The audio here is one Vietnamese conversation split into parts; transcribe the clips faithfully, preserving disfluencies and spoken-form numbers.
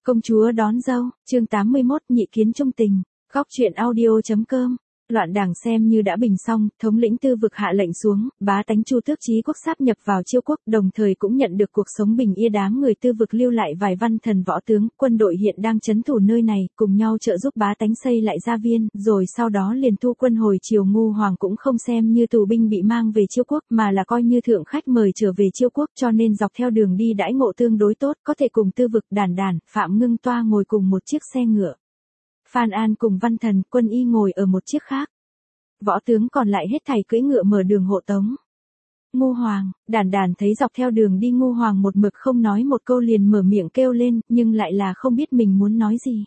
Công chúa đón dâu, chương tám mươi mốt, nhị kiến trung tình, góc truyện audio chấm com. Loạn đảng xem như đã bình xong, thống lĩnh Tư Vực hạ lệnh xuống, bá tánh Chu Tước Chí quốc sáp nhập vào Chiêu quốc, đồng thời cũng nhận được cuộc sống bình yên. Đám người Tư Vực lưu lại vài văn thần võ tướng, quân đội hiện đang trấn thủ nơi này, cùng nhau trợ giúp bá tánh xây lại gia viên, rồi sau đó liền thu quân hồi triều. Ngu Hoàng cũng không xem như tù binh bị mang về Chiêu quốc, mà là coi như thượng khách mời trở về Chiêu quốc, cho nên dọc theo đường đi đãi ngộ tương đối tốt, có thể cùng Tư Vực, Đản Đản, Phạm Ngưng Toa ngồi cùng một chiếc xe ngựa. Phan An cùng Văn Thần, Quân Y ngồi ở một chiếc khác. Võ tướng còn lại hết thảy cưỡi ngựa mở đường hộ tống. Ngu Hoàng, Đản Đản thấy dọc theo đường đi Ngu Hoàng một mực không nói một câu liền mở miệng kêu lên, nhưng lại là không biết mình muốn nói gì.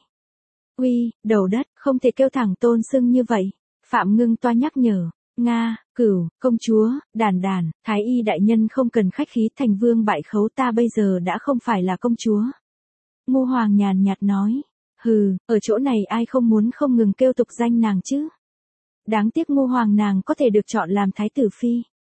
Uy, đầu đất, không thể kêu thẳng tôn xưng như vậy. Phạm Ngưng Toa nhắc nhở. Nga, Cửu, công chúa, Đản Đản, Thái Y đại nhân không cần khách khí, thành vương bại khấu, ta bây giờ đã không phải là công chúa. Ngu Hoàng nhàn nhạt nói. Hừ, ở chỗ này ai không muốn không ngừng kêu tục danh nàng chứ. Đáng tiếc Ngu Hoàng nàng có thể được chọn làm thái tử phi.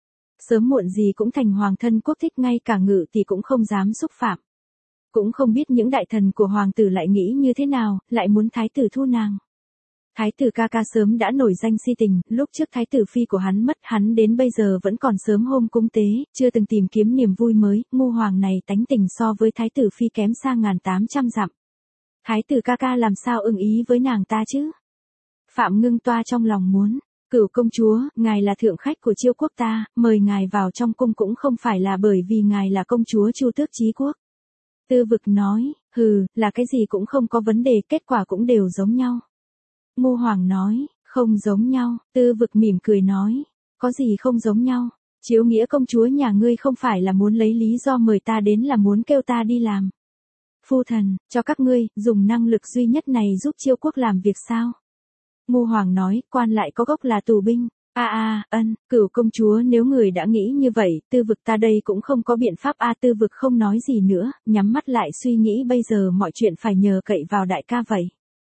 Sớm muộn gì cũng thành hoàng thân quốc thích, ngay cả ngự thì cũng không dám xúc phạm. Cũng không biết những đại thần của hoàng tử lại nghĩ như thế nào, lại muốn thái tử thu nàng. Thái tử ca ca sớm đã nổi danh si tình, lúc trước thái tử phi của hắn mất, hắn đến bây giờ vẫn còn sớm hôm cúng tế, chưa từng tìm kiếm niềm vui mới. Ngu Hoàng này tánh tình so với thái tử phi kém xa ngàn tám trăm dặm. Thái tử ca ca làm sao ưng ý với nàng ta chứ? Phạm Ngưng Toa trong lòng muốn. Cửu công chúa, ngài là thượng khách của Chiêu quốc ta, mời ngài vào trong cung cũng không phải là bởi vì ngài là công chúa Chu Tước Chí quốc. Tư Vực nói, hừ, là cái gì cũng không có vấn đề, kết quả cũng đều giống nhau. Ngu Hoàng nói, không giống nhau. Tư Vực mỉm cười nói, có gì không giống nhau? Chiếu nghĩa công chúa nhà ngươi không phải là muốn lấy lý do mời ta đến là muốn kêu ta đi làm. Phu thần, cho các ngươi, dùng năng lực duy nhất này giúp Chiêu quốc làm việc sao? Ngu Hoàng nói, quan lại có gốc là tù binh. A a, ân, Cửu công chúa, nếu người đã nghĩ như vậy, Tư Vực ta đây cũng không có biện pháp. A Tư Vực không nói gì nữa, nhắm mắt lại suy nghĩ bây giờ mọi chuyện phải nhờ cậy vào đại ca vậy.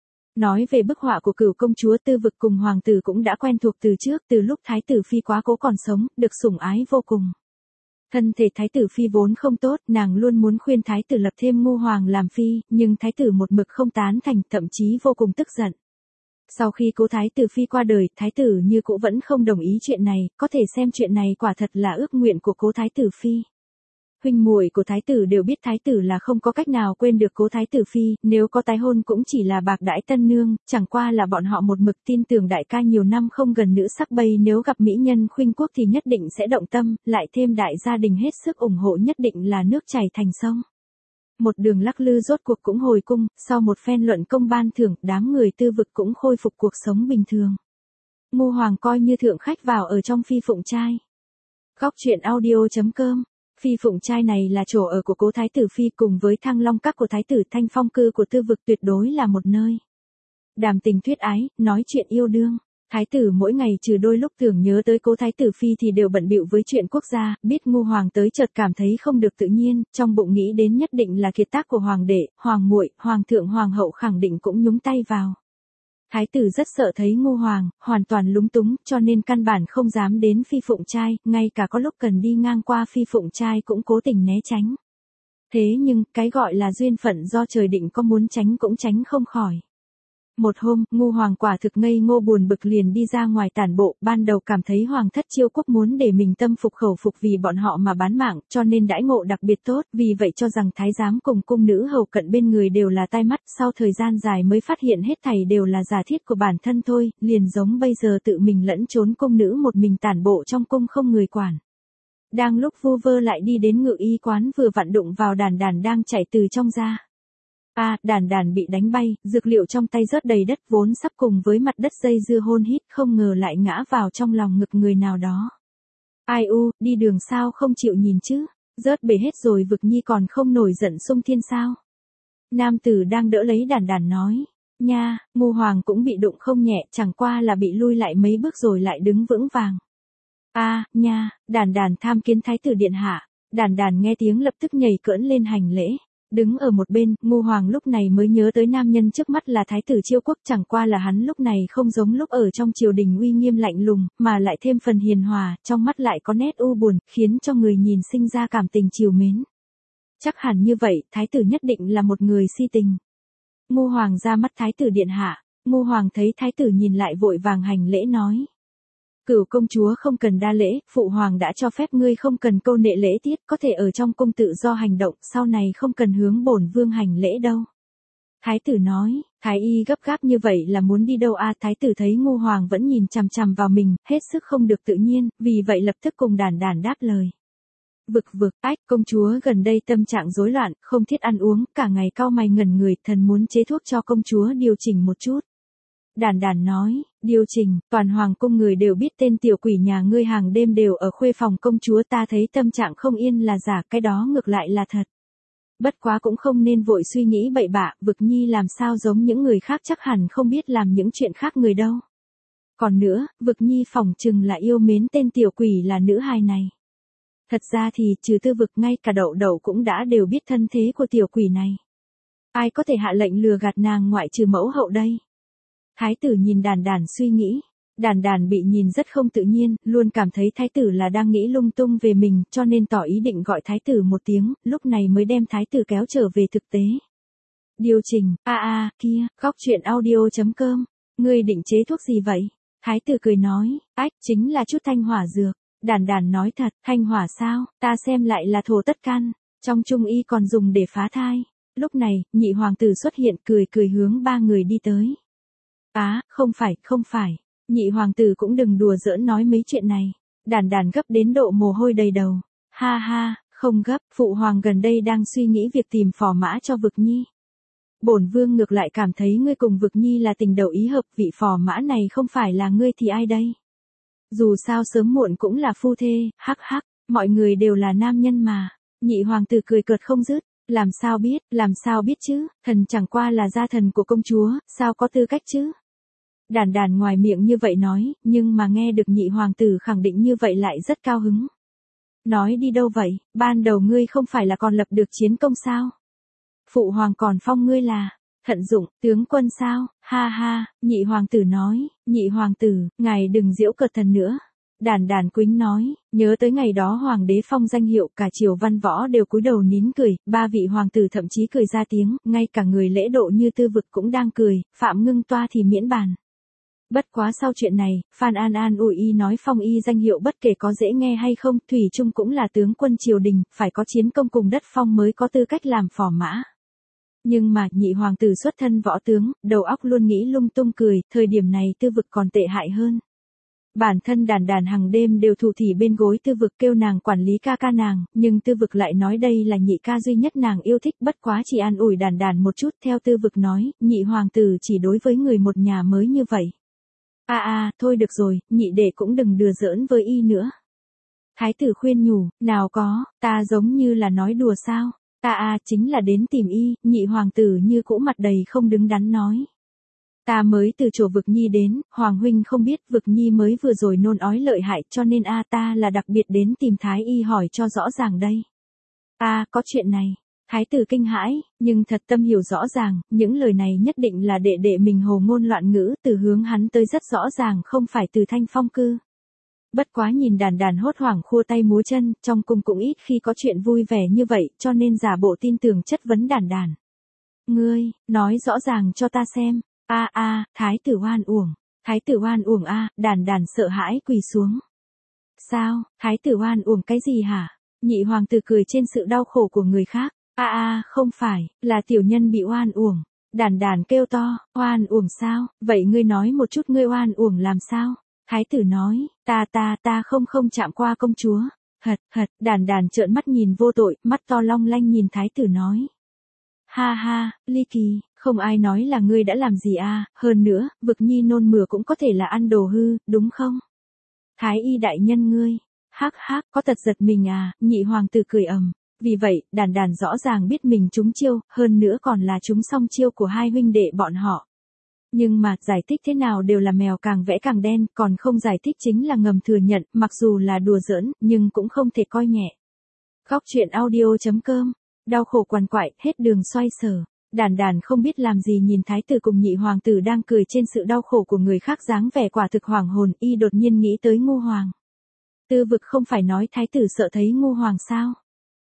Nói về bức họa của Cửu công chúa, Tư Vực cùng hoàng tử cũng đã quen thuộc từ trước, từ lúc thái tử phi quá cố còn sống, được sủng ái vô cùng. Thân thể thái tử phi vốn không tốt, nàng luôn muốn khuyên thái tử lập thêm Ngu Hoàng làm phi, nhưng thái tử một mực không tán thành, thậm chí vô cùng tức giận. Sau khi cố thái tử phi qua đời, thái tử như cũ vẫn không đồng ý chuyện này, có thể xem chuyện này quả thật là ước nguyện của cố thái tử phi. Huynh muội của thái tử đều biết thái tử là không có cách nào quên được cố thái tử phi, nếu có tái hôn cũng chỉ là bạc đãi tân nương, chẳng qua là bọn họ một mực tin tưởng đại ca nhiều năm không gần nữ sắc bây, nếu gặp mỹ nhân khuynh quốc thì nhất định sẽ động tâm, lại thêm đại gia đình hết sức ủng hộ, nhất định là nước chảy thành sông. Một đường lắc lư rốt cuộc cũng hồi cung, sau một phen luận công ban thưởng, đám người Tư Vực cũng khôi phục cuộc sống bình thường. Ngu Hoàng coi như thượng khách vào ở trong phi phụng trai. Góc truyện audio chấm com. Phi phụng trai này là chỗ ở của cố thái tử phi, cùng với Thăng Long các của thái tử Thanh Phong cư của Tư Vực, tuyệt đối là một nơi đàm tình thuyết ái, nói chuyện yêu đương. Thái tử mỗi ngày trừ đôi lúc tưởng nhớ tới cố thái tử phi thì đều bận bịu với chuyện quốc gia, biết Ngu Hoàng tới chợt cảm thấy không được tự nhiên, trong bụng nghĩ đến nhất định là kiệt tác của hoàng đệ, hoàng muội, hoàng thượng hoàng hậu khẳng định cũng nhúng tay vào. Thái tử rất sợ thấy Ngu Hoàng, hoàn toàn lúng túng, cho nên căn bản không dám đến phi phụng trai, ngay cả có lúc cần đi ngang qua phi phụng trai cũng cố tình né tránh. Thế nhưng, cái gọi là duyên phận do trời định, có muốn tránh cũng tránh không khỏi. Một hôm, Ngu Hoàng quả thực ngây ngô buồn bực liền đi ra ngoài tản bộ, ban đầu cảm thấy Hoàng thất Chiêu quốc muốn để mình tâm phục khẩu phục vì bọn họ mà bán mạng, cho nên đãi ngộ đặc biệt tốt, vì vậy cho rằng thái giám cùng cung nữ hầu cận bên người đều là tai mắt, sau thời gian dài mới phát hiện hết thảy đều là giả thiết của bản thân thôi, liền giống bây giờ tự mình lẫn trốn cung nữ một mình tản bộ trong cung không người quản. Đang lúc vu vơ lại đi đến ngự y quán, vừa vặn đụng vào Đản Đản đang chạy từ trong ra. A, à, Đản Đản bị đánh bay, dược liệu trong tay rớt đầy đất, vốn sắp cùng với mặt đất dây dưa hôn hít, không ngờ lại ngã vào trong lòng ngực người nào đó. Ai u, đi đường sao không chịu nhìn chứ, rớt bể hết rồi Vực Nhi còn không nổi giận xung thiên sao? Nam tử đang đỡ lấy Đản Đản nói, nha, Ngu Hoàng cũng bị đụng không nhẹ, chẳng qua là bị lui lại mấy bước rồi lại đứng vững vàng. A, à, nha, Đản Đản tham kiến thái tử điện hạ. Đản Đản nghe tiếng lập tức nhảy cỡn lên hành lễ. Đứng ở một bên, Ngu Hoàng lúc này mới nhớ tới nam nhân trước mắt là thái tử Chiêu quốc, chẳng qua là hắn lúc này không giống lúc ở trong triều đình uy nghiêm lạnh lùng, mà lại thêm phần hiền hòa, trong mắt lại có nét u buồn, khiến cho người nhìn sinh ra cảm tình trìu mến. Chắc hẳn như vậy, thái tử nhất định là một người si tình. Ngô Hoàng ra mắt thái tử điện hạ, Ngô Hoàng thấy thái tử nhìn lại vội vàng hành lễ nói. Cửu công chúa không cần đa lễ, phụ hoàng đã cho phép ngươi không cần câu nệ lễ tiết, có thể ở trong cung tự do hành động, sau này không cần hướng bổn vương hành lễ đâu. Thái tử nói, thái y gấp gáp như vậy là muốn đi đâu a? Thái tử thấy Ngô Hoàng vẫn nhìn chằm chằm vào mình, hết sức không được tự nhiên, vì vậy lập tức cùng Đàn Đàn đáp lời. Vực vực, ách, công chúa gần đây tâm trạng rối loạn, không thiết ăn uống, cả ngày cau mày ngẩn người, thần muốn chế thuốc cho công chúa điều chỉnh một chút. Đàn Đàn nói, điều chỉnh, toàn hoàng cung người đều biết tên tiểu quỷ nhà ngươi hàng đêm đều ở khuê phòng công chúa, ta thấy tâm trạng không yên là giả, cái đó ngược lại là thật. Bất quá cũng không nên vội suy nghĩ bậy bạ, Vực Nhi làm sao giống những người khác chắc hẳn không biết làm những chuyện khác người đâu. Còn nữa, Vực Nhi phỏng chừng là yêu mến tên tiểu quỷ là nữ hài này. Thật ra thì, trừ Tư Vực ngay cả Đậu Đậu cũng đã đều biết thân thế của tiểu quỷ này. Ai có thể hạ lệnh lừa gạt nàng ngoại trừ mẫu hậu đây? Thái tử nhìn Đàn Đàn suy nghĩ. Đàn Đàn bị nhìn rất không tự nhiên, luôn cảm thấy thái tử là đang nghĩ lung tung về mình, cho nên tỏ ý định gọi thái tử một tiếng, lúc này mới đem thái tử kéo trở về thực tế. Điều chỉnh, a a, kia, góc truyện audio chấm com, ngươi định chế thuốc gì vậy? Thái tử cười nói, ách, chính là chút thanh hỏa dược. Đàn Đàn nói thật, thanh hỏa sao, ta xem lại là thổ tất căn, trong trung y còn dùng để phá thai. Lúc này, nhị hoàng tử xuất hiện cười cười hướng ba người đi tới. Á, à, không phải, không phải. Nhị hoàng tử cũng đừng đùa giỡn nói mấy chuyện này. Đàn Đàn gấp đến độ mồ hôi đầy đầu. Ha ha, không gấp, phụ hoàng gần đây đang suy nghĩ việc tìm phò mã cho Vực Nhi. Bổn vương ngược lại cảm thấy ngươi cùng Vực Nhi là tình đầu ý hợp, vị phò mã này không phải là ngươi thì ai đây? Dù sao sớm muộn cũng là phu thê, hắc hắc, mọi người đều là nam nhân mà. Nhị hoàng tử cười cợt không dứt. Làm sao biết, làm sao biết chứ, thần chẳng qua là gia thần của công chúa, sao có tư cách chứ? Đàn Đàn ngoài miệng như vậy nói, nhưng mà nghe được nhị hoàng tử khẳng định như vậy lại rất cao hứng. Nói đi đâu vậy, ban đầu ngươi không phải là còn lập được chiến công sao? Phụ hoàng còn phong ngươi là Thận Dụng, tướng quân sao? Ha ha, nhị hoàng tử nói, nhị hoàng tử, ngài đừng giễu cợt thần nữa. Đàn Đàn quýnh nói, nhớ tới ngày đó hoàng đế phong danh hiệu, cả triều văn võ đều cúi đầu nín cười, ba vị hoàng tử thậm chí cười ra tiếng, ngay cả người lễ độ như Tư Vực cũng đang cười, Phạm Ngưng Toa thì miễn bàn. Bất quá sau chuyện này, Phan An An ủi y nói phong y danh hiệu bất kể có dễ nghe hay không, thủy chung cũng là tướng quân triều đình, phải có chiến công cùng đất phong mới có tư cách làm phò mã. Nhưng mà, nhị hoàng tử xuất thân võ tướng, đầu óc luôn nghĩ lung tung cười, thời điểm này Tư Vực còn tệ hại hơn. Bản thân Đàn Đàn hàng đêm đều thủ thỉ bên gối Tư Vực kêu nàng quản lý ca ca nàng, nhưng Tư Vực lại nói đây là nhị ca duy nhất nàng yêu thích, bất quá chỉ an ủi Đàn Đàn một chút, theo Tư Vực nói, nhị hoàng tử chỉ đối với người một nhà mới như vậy. A à, a, à, thôi được rồi, nhị đệ cũng đừng đùa giỡn với y nữa. Thái tử khuyên nhủ, nào có, ta giống như là nói đùa sao? Ta a, à, chính là đến tìm y, nhị hoàng tử như cũ mặt đầy không đứng đắn nói. Ta mới từ chỗ Vực Nhi đến, hoàng huynh không biết Vực Nhi mới vừa rồi nôn ói lợi hại, cho nên a à, ta là đặc biệt đến tìm thái y hỏi cho rõ ràng đây. A, à, có chuyện này. Thái tử kinh hãi, nhưng thật tâm hiểu rõ ràng, những lời này nhất định là đệ đệ mình hồ ngôn loạn ngữ, từ hướng hắn tới rất rõ ràng không phải từ Thanh Phong cư. Bất quá nhìn Đàn Đàn hốt hoảng khua tay múa chân, trong cung cũng ít khi có chuyện vui vẻ như vậy, cho nên giả bộ tin tưởng chất vấn Đàn Đàn. Ngươi, nói rõ ràng cho ta xem. A a, thái tử oan uổng. Thái tử oan uổng a, Đàn Đàn sợ hãi quỳ xuống. Sao, thái tử oan uổng cái gì hả? Nhị hoàng tử cười trên sự đau khổ của người khác. A a, không phải, là tiểu nhân bị oan uổng. Đàn Đàn kêu to, oan uổng sao? Vậy ngươi nói một chút ngươi oan uổng làm sao? Thái tử nói, ta ta ta không không chạm qua công chúa. Hật hật, Đàn Đàn trợn mắt nhìn vô tội, mắt to long lanh nhìn thái tử nói. Ha ha, ly kỳ, không ai nói là ngươi đã làm gì à, hơn nữa, Vực Nhi nôn mửa cũng có thể là ăn đồ hư, đúng không? Thái y đại nhân ngươi, hắc hắc, có tật giật mình à, nhị hoàng tử cười ầm. Vì vậy, Đàn Đàn rõ ràng biết mình trúng chiêu, hơn nữa còn là trúng song chiêu của hai huynh đệ bọn họ. Nhưng mà, giải thích thế nào đều là mèo càng vẽ càng đen, còn không giải thích chính là ngầm thừa nhận, mặc dù là đùa giỡn, nhưng cũng không thể coi nhẹ. Góc truyện audio chấm com, đau khổ quằn quại, hết đường xoay sở. Đàn Đàn không biết làm gì nhìn thái tử cùng nhị hoàng tử đang cười trên sự đau khổ của người khác, dáng vẻ quả thực hoảng hồn, y đột nhiên nghĩ tới Ngô Hoàng. Tư Vực không phải nói thái tử sợ thấy Ngô Hoàng sao?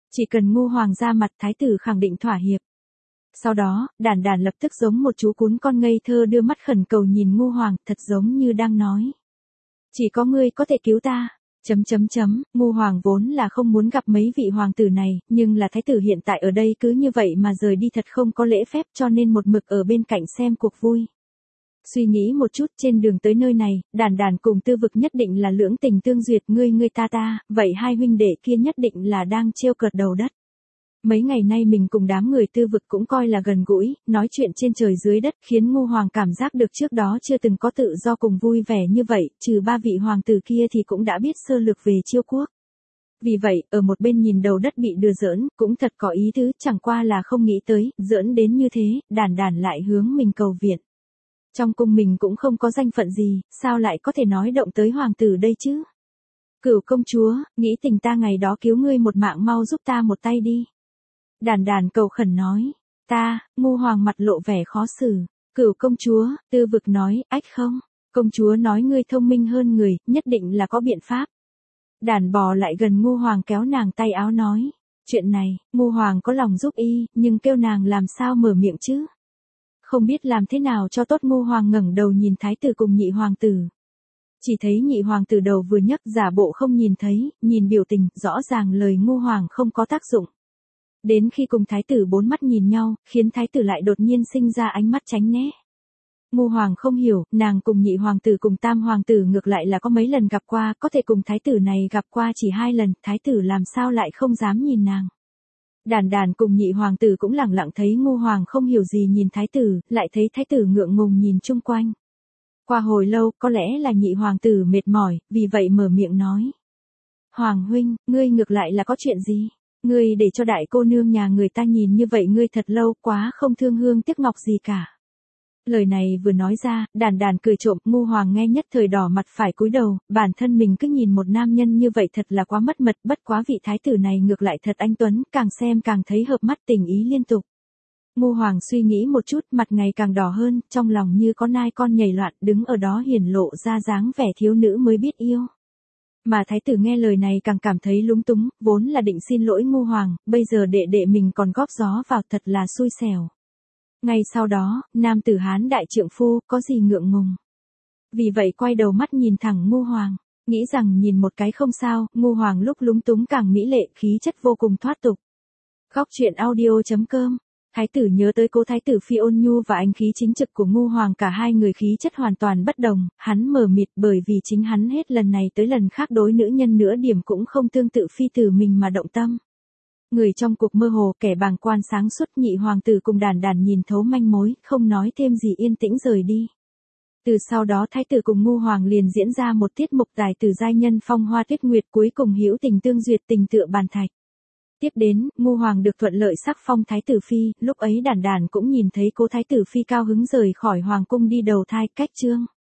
Chỉ cần Ngô Hoàng ra mặt thái tử khẳng định thỏa hiệp. Sau đó, Đản Đản lập tức giống một chú cún con ngây thơ đưa mắt khẩn cầu nhìn Ngô Hoàng, thật giống như đang nói. Chỉ có ngươi có thể cứu ta. Chấm chấm chấm, Ngô Hoàng vốn là không muốn gặp mấy vị hoàng tử này, nhưng là thái tử hiện tại ở đây cứ như vậy mà rời đi thật không có lễ phép cho nên một mực ở bên cạnh xem cuộc vui. Suy nghĩ một chút trên đường tới nơi này, Đản Đản cùng Tư Vực nhất định là lưỡng tình tương duyệt ngươi ngươi ta ta, vậy hai huynh đệ kia nhất định là đang trêu cợt đầu đất. Mấy ngày nay mình cùng đám người Tư Vực cũng coi là gần gũi, nói chuyện trên trời dưới đất khiến Ngô Hoàng cảm giác được trước đó chưa từng có tự do cùng vui vẻ như vậy, trừ ba vị hoàng tử kia thì cũng đã biết sơ lược về Chiêu quốc. Vì vậy, ở một bên nhìn đầu đất bị đưa giỡn, cũng thật có ý tứ, chẳng qua là không nghĩ tới, giỡn đến như thế, Đản Đản lại hướng mình cầu viện. Trong cung mình cũng không có danh phận gì, sao lại có thể nói động tới hoàng tử đây chứ? Cửu công chúa, nghĩ tình ta ngày đó cứu ngươi một mạng mau giúp ta một tay đi. Đản Đản cầu khẩn nói, ta, Ngô Hoàng mặt lộ vẻ khó xử. Cửu công chúa, Tư Vực nói, ách không, công chúa nói ngươi thông minh hơn người, nhất định là có biện pháp. Đản bò lại gần Ngô Hoàng kéo nàng tay áo nói, chuyện này, Ngô Hoàng có lòng giúp y, nhưng kêu nàng làm sao mở miệng chứ? Không biết làm thế nào cho tốt. Ngô Hoàng ngẩng đầu nhìn thái tử cùng nhị hoàng tử. Chỉ thấy nhị hoàng tử đầu vừa nhấc giả bộ không nhìn thấy, nhìn biểu tình, rõ ràng lời Ngô Hoàng không có tác dụng. Đến khi cùng thái tử bốn mắt nhìn nhau, khiến thái tử lại đột nhiên sinh ra ánh mắt tránh né. Ngô Hoàng không hiểu, nàng cùng nhị hoàng tử cùng tam hoàng tử ngược lại là có mấy lần gặp qua, có thể cùng thái tử này gặp qua chỉ hai lần, thái tử làm sao lại không dám nhìn nàng. Đản Đản cùng nhị hoàng tử cũng lẳng lặng thấy Ngô Hoàng không hiểu gì nhìn thái tử, lại thấy thái tử ngượng ngùng nhìn chung quanh. Qua hồi lâu, có lẽ là nhị hoàng tử mệt mỏi, vì vậy mở miệng nói. Hoàng huynh, ngươi ngược lại là có chuyện gì? Ngươi để cho đại cô nương nhà người ta nhìn như vậy ngươi thật lâu quá không thương hương tiếc ngọc gì cả. Lời này vừa nói ra, Đản Đản cười trộm, Ngô Hoàng nghe nhất thời đỏ mặt phải cúi đầu, bản thân mình cứ nhìn một nam nhân như vậy thật là quá mất mật, bất quá vị thái tử này ngược lại thật anh tuấn, càng xem càng thấy hợp mắt tình ý liên tục. Ngô Hoàng suy nghĩ một chút, mặt ngày càng đỏ hơn, trong lòng như có nai con nhảy loạn, đứng ở đó hiển lộ ra dáng vẻ thiếu nữ mới biết yêu. Mà thái tử nghe lời này càng cảm thấy lúng túng, vốn là định xin lỗi Ngô Hoàng, bây giờ đệ đệ mình còn góp gió vào thật là xui xẻo. Ngay sau đó, nam tử Hán đại trượng phu, có gì ngượng ngùng. Vì vậy quay đầu mắt nhìn thẳng Ngô Hoàng, nghĩ rằng nhìn một cái không sao, Ngô Hoàng lúc lúng túng càng mỹ lệ, khí chất vô cùng thoát tục. Góc truyện audio chấm com. Thái tử nhớ tới cố thái tử Phi ôn nhu và anh khí chính trực của Ngô Hoàng, cả hai người khí chất hoàn toàn bất đồng, hắn mờ mịt bởi vì chính hắn hết lần này tới lần khác đối nữ nhân nửa điểm cũng không tương tự phi tử mình mà động tâm. Người trong cuộc mơ hồ, kẻ bàng quan sáng suốt, nhị hoàng tử cùng Đản Đản nhìn thấu manh mối, không nói thêm gì yên tĩnh rời đi. Từ sau đó thái tử cùng Ngô Hoàng liền diễn ra một tiết mục tài tử giai nhân phong hoa tuyết nguyệt, cuối cùng hữu tình tương duyệt, tình tựa bàn thạch. Tiếp đến, Ngô Hoàng được thuận lợi sắc phong thái tử phi, lúc ấy Đản Đản cũng nhìn thấy cố thái tử phi cao hứng rời khỏi hoàng cung đi đầu thai, cách chương.